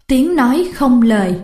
Tiếng nói không lời.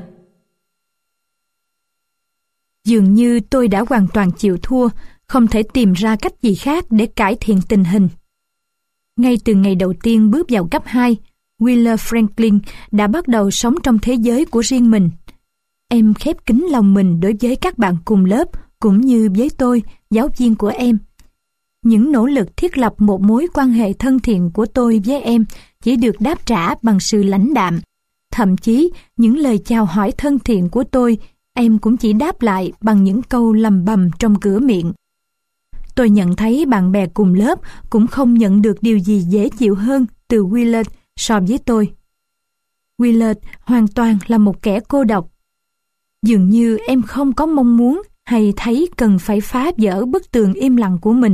Dường như tôi đã hoàn toàn chịu thua, không thể tìm ra cách gì khác để cải thiện tình hình. Ngay từ ngày đầu tiên bước vào cấp 2, Wheeler Franklin đã bắt đầu sống trong thế giới của riêng mình. Em khép kín lòng mình đối với các bạn cùng lớp, cũng như với tôi, giáo viên của em. Những nỗ lực thiết lập một mối quan hệ thân thiện của tôi với em chỉ được đáp trả bằng sự lãnh đạm. Thậm chí, những lời chào hỏi thân thiện của tôi, em cũng chỉ đáp lại bằng những câu lầm bầm trong cửa miệng. Tôi nhận thấy bạn bè cùng lớp cũng không nhận được điều gì dễ chịu hơn từ Willard so với tôi. Willard hoàn toàn là một kẻ cô độc. Dường như em không có mong muốn hay thấy cần phải phá vỡ bức tường im lặng của mình.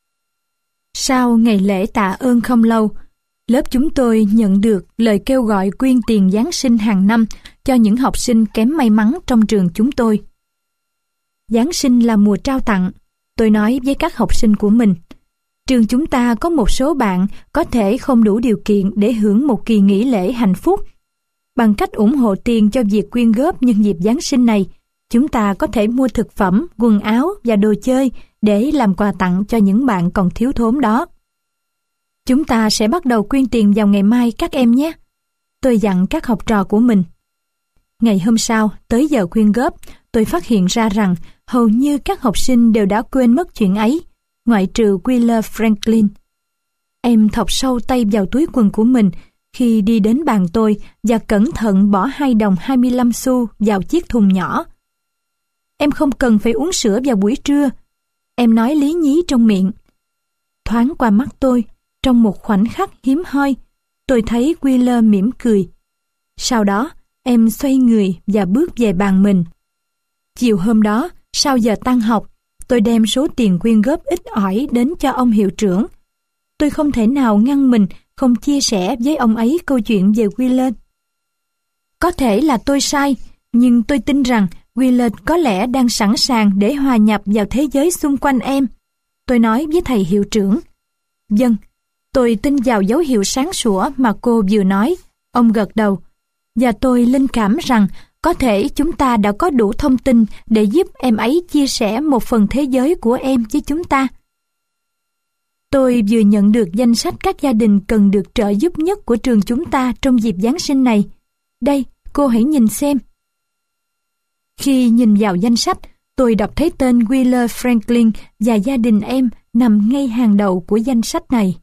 Sau ngày lễ tạ ơn không lâu, lớp chúng tôi nhận được lời kêu gọi quyên tiền Giáng sinh hàng năm cho những học sinh kém may mắn trong trường chúng tôi. Giáng sinh là mùa trao tặng, tôi nói với các học sinh của mình. Trường chúng ta có một số bạn có thể không đủ điều kiện để hưởng một kỳ nghỉ lễ hạnh phúc. Bằng cách ủng hộ tiền cho việc quyên góp nhân dịp Giáng sinh này, chúng ta có thể mua thực phẩm, quần áo và đồ chơi để làm quà tặng cho những bạn còn thiếu thốn đó. Chúng ta sẽ bắt đầu quyên tiền vào ngày mai các em nhé. Tôi dặn các học trò của mình. Ngày hôm sau, tới giờ quyên góp, tôi phát hiện ra rằng hầu như các học sinh đều đã quên mất chuyện ấy, ngoại trừ Wheeler Franklin. Em thọc sâu tay vào túi quần của mình khi đi đến bàn tôi và cẩn thận bỏ 2 đồng 25 xu vào chiếc thùng nhỏ. Em không cần phải uống sữa vào buổi trưa, em nói lý nhí trong miệng. Thoáng qua mắt tôi, trong một khoảnh khắc hiếm hoi, tôi thấy Wheeler mỉm cười. Sau đó, em xoay người và bước về bàn mình. Chiều hôm đó, sau giờ tan học, tôi đem số tiền quyên góp ít ỏi đến cho ông hiệu trưởng. Tôi không thể nào ngăn mình không chia sẻ với ông ấy câu chuyện về Wheeler. Có thể là tôi sai, nhưng tôi tin rằng Wheeler có lẽ đang sẵn sàng để hòa nhập vào thế giới xung quanh em. Tôi nói với thầy hiệu trưởng. Vâng, tôi tin vào dấu hiệu sáng sủa mà cô vừa nói. Ông gật đầu. Và tôi linh cảm rằng có thể chúng ta đã có đủ thông tin để giúp em ấy chia sẻ một phần thế giới của em với chúng ta. Tôi vừa nhận được danh sách các gia đình cần được trợ giúp nhất của trường chúng ta trong dịp Giáng sinh này. Đây, cô hãy nhìn xem. Khi nhìn vào danh sách, tôi đọc thấy tên Wheeler Franklin và gia đình em nằm ngay hàng đầu của danh sách này.